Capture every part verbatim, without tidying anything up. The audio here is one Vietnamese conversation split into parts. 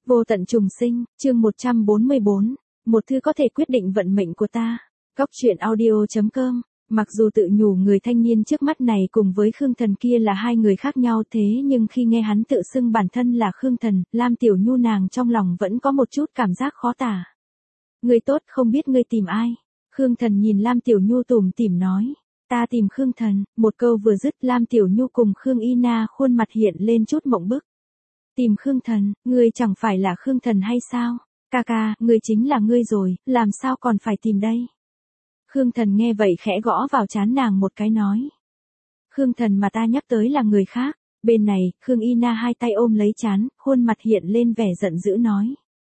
Vô tận trùng sinh, chương một trăm bốn mươi bốn, một thứ có thể quyết định vận mệnh của ta. Góc truyện audio chấm com. Mặc dù tự nhủ người thanh niên trước mắt này cùng với Khương Thần kia là hai người khác nhau, thế nhưng khi nghe hắn tự xưng bản thân là Khương Thần, Lam Tiểu Nhu nàng trong lòng vẫn có một chút cảm giác khó tả. Người tốt, không biết ngươi tìm ai? Khương Thần nhìn Lam Tiểu Nhu tủm tỉm nói. Ta tìm Khương Thần. Một câu vừa dứt, Lam Tiểu Nhu cùng Khương Y Na khuôn mặt hiện lên chút mộng bức. Tìm Khương Thần, ngươi chẳng phải là Khương Thần hay sao? Ca ca, ngươi chính là ngươi rồi, làm sao còn phải tìm đây? Khương Thần nghe vậy khẽ gõ vào trán nàng một cái nói. Khương Thần mà ta nhắc tới là người khác. Bên này, Khương Y Na hai tay ôm lấy trán, khuôn mặt hiện lên vẻ giận dữ nói.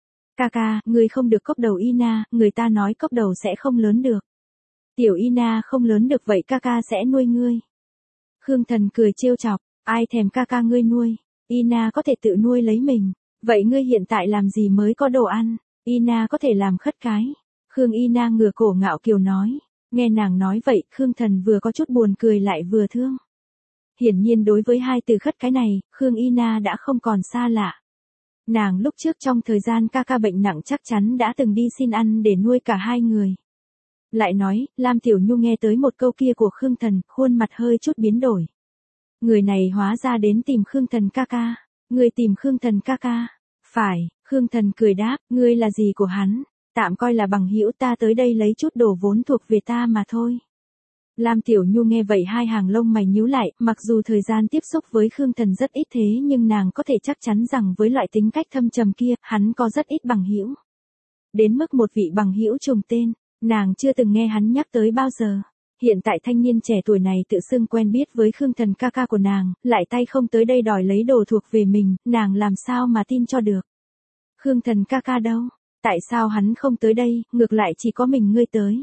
Ca ca, ngươi không được cốc đầu Y Na, người ta nói cốc đầu sẽ không lớn được. Tiểu Y Na không lớn được vậy ca ca sẽ nuôi ngươi. Khương Thần cười trêu chọc, ai thèm ca ca ngươi nuôi. Y Na có thể tự nuôi lấy mình. Vậy ngươi hiện tại làm gì mới có đồ ăn? Y Na có thể làm khất cái. Khương Y Na ngửa cổ ngạo kiều nói. Nghe nàng nói vậy, Khương Thần vừa có chút buồn cười lại vừa thương. Hiển nhiên đối với hai từ khất cái này, Khương Y Na đã không còn xa lạ. Nàng lúc trước trong thời gian ca ca bệnh nặng chắc chắn đã từng đi xin ăn để nuôi cả hai người. Lại nói, Lam Tiểu Nhu nghe tới một câu kia của Khương Thần, khuôn mặt hơi chút biến đổi. Người này hóa ra đến tìm Khương Thần ca ca. Người tìm Khương Thần ca ca. Phải, Khương Thần cười đáp, ngươi là gì của hắn? Tạm coi là bằng hữu, ta tới đây lấy chút đồ vốn thuộc về ta mà thôi. Lam Tiểu Nhu nghe vậy hai hàng lông mày nhíu lại, mặc dù thời gian tiếp xúc với Khương Thần rất ít thế nhưng nàng có thể chắc chắn rằng với loại tính cách thâm trầm kia, hắn có rất ít bằng hữu. Đến mức một vị bằng hữu trùng tên, nàng chưa từng nghe hắn nhắc tới bao giờ. Hiện tại thanh niên trẻ tuổi này tự xưng quen biết với Khương Thần ca ca của nàng, lại tay không tới đây đòi lấy đồ thuộc về mình, nàng làm sao mà tin cho được. Khương Thần ca ca đâu? Tại sao hắn không tới đây, ngược lại chỉ có mình ngươi tới?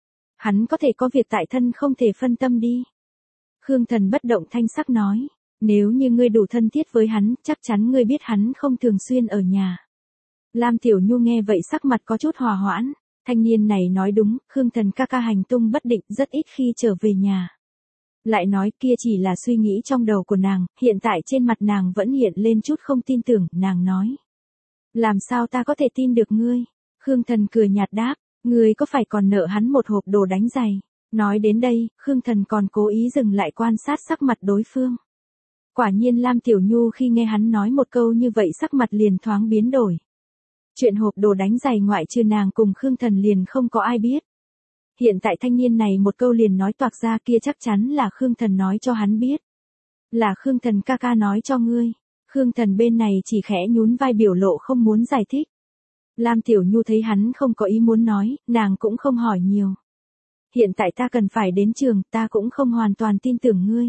Hắn có thể có việc tại thân không thể phân tâm đi. Khương Thần bất động thanh sắc nói, nếu như ngươi đủ thân thiết với hắn, chắc chắn ngươi biết hắn không thường xuyên ở nhà. Lam Tiểu Nhu nghe vậy sắc mặt có chút hòa hoãn. Thanh niên này nói đúng, Khương Thần ca ca hành tung bất định, rất ít khi trở về nhà. Lại nói kia chỉ là suy nghĩ trong đầu của nàng, hiện tại trên mặt nàng vẫn hiện lên chút không tin tưởng, nàng nói. Làm sao ta có thể tin được ngươi? Khương Thần cười nhạt đáp, ngươi có phải còn nợ hắn một hộp đồ đánh giày? Nói đến đây, Khương Thần còn cố ý dừng lại quan sát sắc mặt đối phương. Quả nhiên Lam Tiểu Nhu khi nghe hắn nói một câu như vậy sắc mặt liền thoáng biến đổi. Chuyện hộp đồ đánh giày ngoại trừ nàng cùng Khương Thần liền không có ai biết. Hiện tại thanh niên này một câu liền nói toạc ra kia chắc chắn là Khương Thần nói cho hắn biết. Là Khương Thần ca ca nói cho ngươi. Khương Thần bên này chỉ khẽ nhún vai biểu lộ không muốn giải thích. Lam Tiểu Nhu thấy hắn không có ý muốn nói, nàng cũng không hỏi nhiều. Hiện tại ta cần phải đến trường, ta cũng không hoàn toàn tin tưởng ngươi.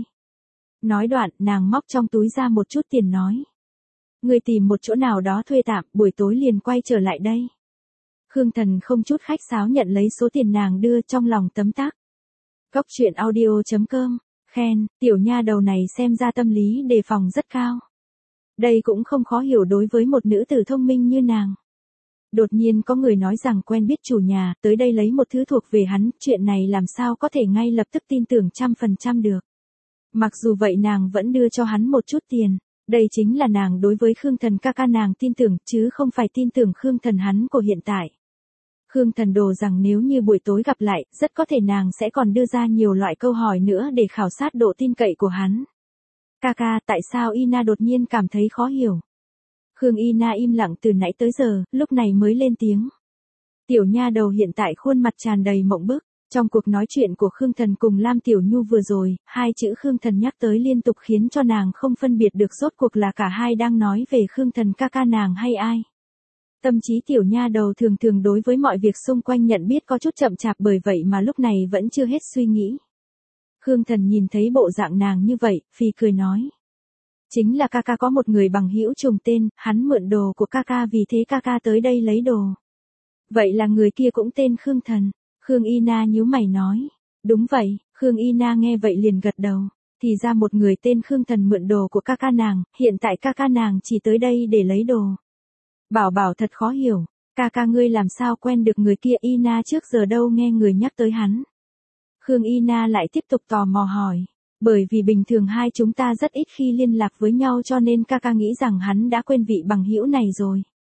Nói đoạn, nàng móc trong túi ra một chút tiền nói. Ngươi tìm một chỗ nào đó thuê tạm, buổi tối liền quay trở lại đây. Khương Thần không chút khách sáo nhận lấy số tiền nàng đưa, trong lòng tấm tắc. Góc truyện audio chấm com, khen, tiểu nha đầu này xem ra tâm lý đề phòng rất cao. Đây cũng không khó hiểu đối với một nữ tử thông minh như nàng. Đột nhiên có người nói rằng quen biết chủ nhà, tới đây lấy một thứ thuộc về hắn, chuyện này làm sao có thể ngay lập tức tin tưởng trăm phần trăm được. Mặc dù vậy nàng vẫn đưa cho hắn một chút tiền. Đây chính là nàng đối với Khương Thần ca ca nàng tin tưởng, chứ không phải tin tưởng Khương Thần hắn của hiện tại. Khương Thần đồ rằng nếu như buổi tối gặp lại, rất có thể nàng sẽ còn đưa ra nhiều loại câu hỏi nữa để khảo sát độ tin cậy của hắn. Ca ca, tại sao Y Na đột nhiên cảm thấy khó hiểu? Khương Y Na im lặng từ nãy tới giờ, lúc này mới lên tiếng. Tiểu nha đầu hiện tại khuôn mặt tràn đầy mộng bức. Trong cuộc nói chuyện của Khương Thần cùng Lam Tiểu Nhu vừa rồi, hai chữ Khương Thần nhắc tới liên tục khiến cho nàng không phân biệt được rốt cuộc là cả hai đang nói về Khương Thần ca ca nàng hay ai. Tâm trí tiểu nha đầu thường thường đối với mọi việc xung quanh nhận biết có chút chậm chạp, bởi vậy mà lúc này vẫn chưa hết suy nghĩ. Khương Thần nhìn thấy bộ dạng nàng như vậy, phì cười nói. Chính là ca ca có một người bằng hữu trùng tên, hắn mượn đồ của ca ca vì thế ca ca tới đây lấy đồ. Vậy là người kia cũng tên Khương Thần. Khương Y Na nhíu mày nói. Đúng vậy, Khương Y Na nghe vậy liền gật đầu. Thì ra một người tên Khương Thần mượn đồ của ca ca nàng, hiện tại ca ca nàng chỉ tới đây để lấy đồ. Bảo bảo thật khó hiểu, ca ca ngươi làm sao quen được người kia? Y Na trước giờ đâu nghe người nhắc tới hắn. Khương Y Na lại tiếp tục tò mò hỏi. Bởi vì bình thường hai chúng ta rất ít khi liên lạc với nhau cho nên ca ca nghĩ rằng hắn đã quên vị bằng hữu này rồi.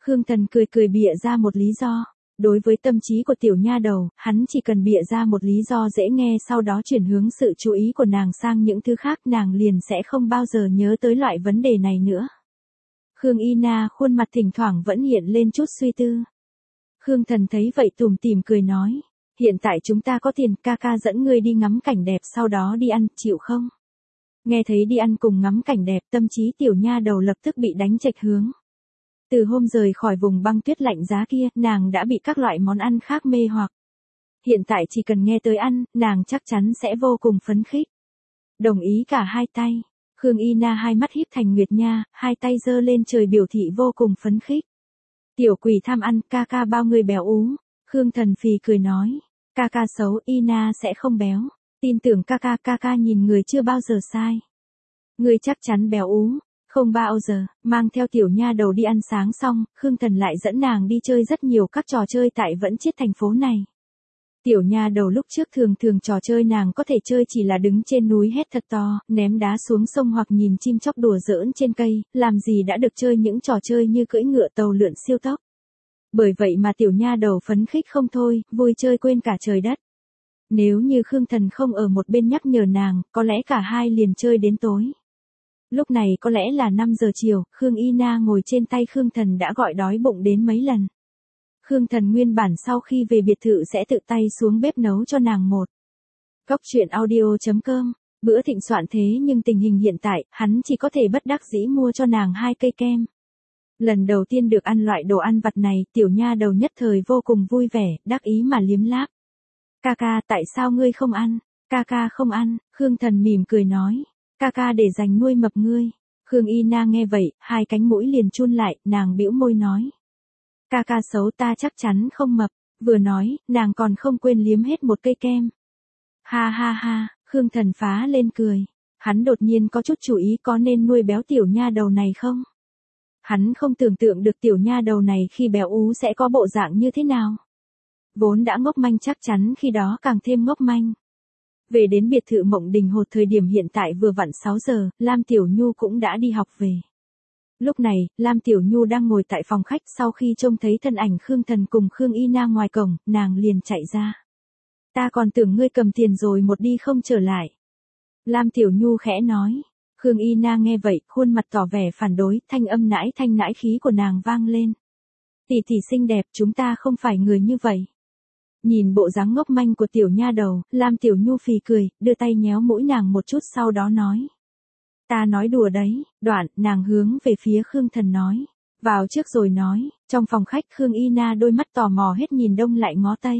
Khương Thần cười cười bịa ra một lý do. Đối với tâm trí của tiểu nha đầu, hắn chỉ cần bịa ra một lý do dễ nghe sau đó chuyển hướng sự chú ý của nàng sang những thứ khác, nàng liền sẽ không bao giờ nhớ tới loại vấn đề này nữa. Khương Y Na khuôn mặt thỉnh thoảng vẫn hiện lên chút suy tư. Khương Thần thấy vậy tủm tỉm cười nói, hiện tại chúng ta có tiền, ca ca dẫn ngươi đi ngắm cảnh đẹp sau đó đi ăn, chịu không? Nghe thấy đi ăn cùng ngắm cảnh đẹp, tâm trí tiểu nha đầu lập tức bị đánh chệch hướng. Từ hôm rời khỏi vùng băng tuyết lạnh giá kia, nàng đã bị các loại món ăn khác mê hoặc. Hiện tại chỉ cần nghe tới ăn, nàng chắc chắn sẽ vô cùng phấn khích. Đồng ý cả hai tay. Khương Y Na hai mắt híp thành nguyệt nha, hai tay giơ lên trời biểu thị vô cùng phấn khích. Tiểu quỷ tham ăn, ca ca bao người béo ú. Khương Thần phì cười nói, ca ca xấu, Y Na sẽ không béo. Tin tưởng ca ca, ca ca nhìn người chưa bao giờ sai. Người chắc chắn béo ú. Không bao giờ, mang theo tiểu nha đầu đi ăn sáng xong, Khương Thần lại dẫn nàng đi chơi rất nhiều các trò chơi tại Vẫn Chiết thành phố này. Tiểu nha đầu lúc trước thường thường trò chơi nàng có thể chơi chỉ là đứng trên núi hét thật to, ném đá xuống sông hoặc nhìn chim chóc đùa giỡn trên cây, làm gì đã được chơi những trò chơi như cưỡi ngựa tàu lượn siêu tốc. Bởi vậy mà tiểu nha đầu phấn khích không thôi, vui chơi quên cả trời đất. Nếu như Khương Thần không ở một bên nhắc nhở nàng, có lẽ cả hai liền chơi đến tối. Lúc này có lẽ là năm giờ chiều, Khương Y Na ngồi trên tay Khương Thần đã gọi đói bụng đến mấy lần. Khương Thần nguyên bản sau khi về biệt thự sẽ tự tay xuống bếp nấu cho nàng một. Góc truyện audio chấm com, bữa thịnh soạn thế nhưng tình hình hiện tại, hắn chỉ có thể bất đắc dĩ mua cho nàng hai cây kem. Lần đầu tiên được ăn loại đồ ăn vặt này, tiểu nha đầu nhất thời vô cùng vui vẻ, đắc ý mà liếm láp. Ca ca, tại sao ngươi không ăn? Ca ca không ăn, Khương Thần mỉm cười nói. Ca ca để dành nuôi mập ngươi. Khương Y Na nghe vậy, hai cánh mũi liền chun lại, nàng bĩu môi nói. Ca ca xấu, ta chắc chắn không mập. Vừa nói, nàng còn không quên liếm hết một cây kem. Ha ha ha, Khương Thần phá lên cười. Hắn đột nhiên có chút chú ý có nên nuôi béo tiểu nha đầu này không? Hắn không tưởng tượng được tiểu nha đầu này khi béo ú sẽ có bộ dạng như thế nào. Vốn đã ngốc manh chắc chắn khi đó càng thêm ngốc manh. Về đến biệt thự Mộng Đình Hột thời điểm hiện tại vừa vặn sáu giờ, Lam Tiểu Nhu cũng đã đi học về. Lúc này, Lam Tiểu Nhu đang ngồi tại phòng khách sau khi trông thấy thân ảnh Khương Thần cùng Khương Y Na ngoài cổng, nàng liền chạy ra. Ta còn tưởng ngươi cầm tiền rồi một đi không trở lại. Lam Tiểu Nhu khẽ nói. Khương Y Na nghe vậy, khuôn mặt tỏ vẻ phản đối, thanh âm nãi thanh nãi khí của nàng vang lên. Tỷ tỷ xinh đẹp, chúng ta không phải người như vậy. Nhìn bộ dáng ngốc manh của tiểu nha đầu, Lam Tiểu Nhu phì cười, đưa tay nhéo mũi nàng một chút sau đó nói. Ta nói đùa đấy, đoạn, nàng hướng về phía Khương Thần nói. Vào trước rồi nói, trong phòng khách Khương Y Na đôi mắt tò mò hết nhìn đông lại ngó tây.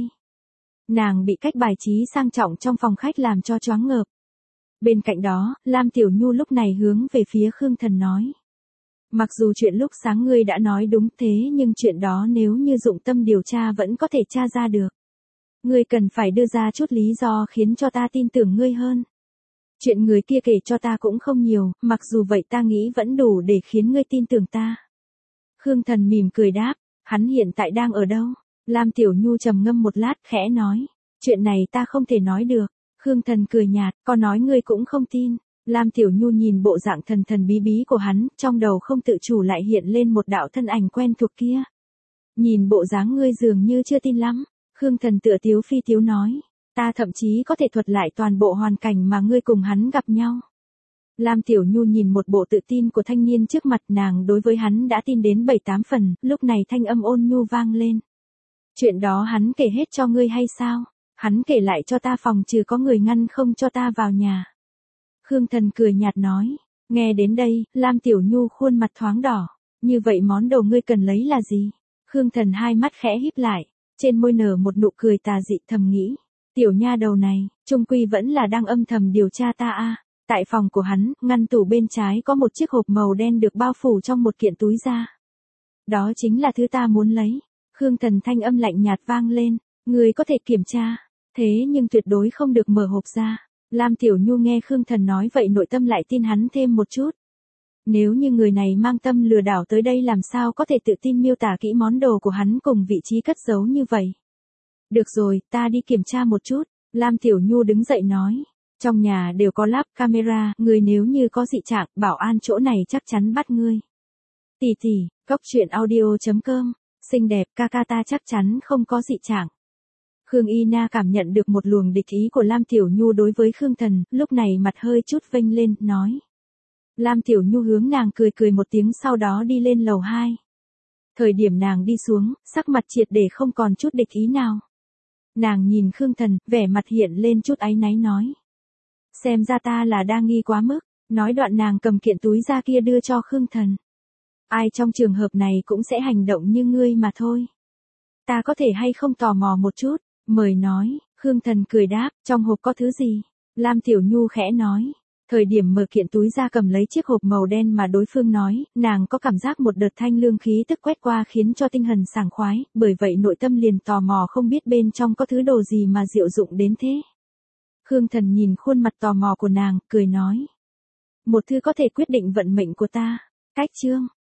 Nàng bị cách bài trí sang trọng trong phòng khách làm cho choáng ngợp. Bên cạnh đó, Lam Tiểu Nhu lúc này hướng về phía Khương Thần nói. Mặc dù chuyện lúc sáng ngươi đã nói đúng thế nhưng chuyện đó nếu như dụng tâm điều tra vẫn có thể tra ra được. Ngươi cần phải đưa ra chút lý do khiến cho ta tin tưởng ngươi hơn. Chuyện người kia kể cho ta cũng không nhiều, mặc dù vậy ta nghĩ vẫn đủ để khiến ngươi tin tưởng ta. Khương Thần mỉm cười đáp, hắn hiện tại đang ở đâu? Lam Tiểu Nhu trầm ngâm một lát khẽ nói, chuyện này ta không thể nói được. Khương Thần cười nhạt, có nói ngươi cũng không tin. Lam Tiểu Nhu nhìn bộ dạng thần thần bí bí của hắn, trong đầu không tự chủ lại hiện lên một đạo thân ảnh quen thuộc kia. Nhìn bộ dáng ngươi dường như chưa tin lắm. Khương Thần tựa tiếu phi tiếu nói, ta thậm chí có thể thuật lại toàn bộ hoàn cảnh mà ngươi cùng hắn gặp nhau. Lam Tiểu Nhu nhìn một bộ tự tin của thanh niên trước mặt, nàng đối với hắn đã tin đến bảy tám phần, lúc này thanh âm ôn nhu vang lên. Chuyện đó hắn kể hết cho ngươi hay sao? Hắn kể lại cho ta phòng trừ có người ngăn không cho ta vào nhà. Khương Thần cười nhạt nói, nghe đến đây, Lam Tiểu Nhu khuôn mặt thoáng đỏ, như vậy món đồ ngươi cần lấy là gì? Khương Thần hai mắt khẽ híp lại, trên môi nở một nụ cười tà dị thầm nghĩ, tiểu nha đầu này, trung quy vẫn là đang âm thầm điều tra ta a. Tại phòng của hắn, ngăn tủ bên trái có một chiếc hộp màu đen được bao phủ trong một kiện túi da. Đó chính là thứ ta muốn lấy. Khương Thần thanh âm lạnh nhạt vang lên, ngươi có thể kiểm tra, thế nhưng tuyệt đối không được mở hộp ra. Lam Tiểu Nhu nghe Khương Thần nói vậy nội tâm lại tin hắn thêm một chút. Nếu như người này mang tâm lừa đảo tới đây làm sao có thể tự tin miêu tả kỹ món đồ của hắn cùng vị trí cất giấu như vậy. Được rồi, ta đi kiểm tra một chút. Lam Tiểu Nhu đứng dậy nói. Trong nhà đều có lắp camera, người nếu như có dị trạng, bảo an chỗ này chắc chắn bắt ngươi. Tỷ tỷ, Góc truyện audio chấm com, xinh đẹp ca ca ta chắc chắn không có dị trạng. Khương Y Na cảm nhận được một luồng địch ý của Lam Tiểu Nhu đối với Khương Thần, lúc này mặt hơi chút vênh lên, nói. Lam Tiểu Nhu hướng nàng cười cười một tiếng sau đó đi lên lầu hai. Thời điểm nàng đi xuống, sắc mặt triệt để không còn chút địch ý nào. Nàng nhìn Khương Thần, vẻ mặt hiện lên chút áy náy nói. Xem ra ta là đa nghi quá mức, nói đoạn nàng cầm kiện túi da kia đưa cho Khương Thần. Ai trong trường hợp này cũng sẽ hành động như ngươi mà thôi. Ta có thể hay không tò mò một chút, mời nói, Khương Thần cười đáp, trong hộp có thứ gì? Lam Tiểu Nhu khẽ nói. Thời điểm mở kiện túi ra cầm lấy chiếc hộp màu đen mà đối phương nói, nàng có cảm giác một đợt thanh lương khí tức quét qua khiến cho tinh thần sảng khoái, bởi vậy nội tâm liền tò mò không biết bên trong có thứ đồ gì mà diệu dụng đến thế. Khương Thần nhìn khuôn mặt tò mò của nàng, cười nói. Một thứ có thể quyết định vận mệnh của ta. Cách chương.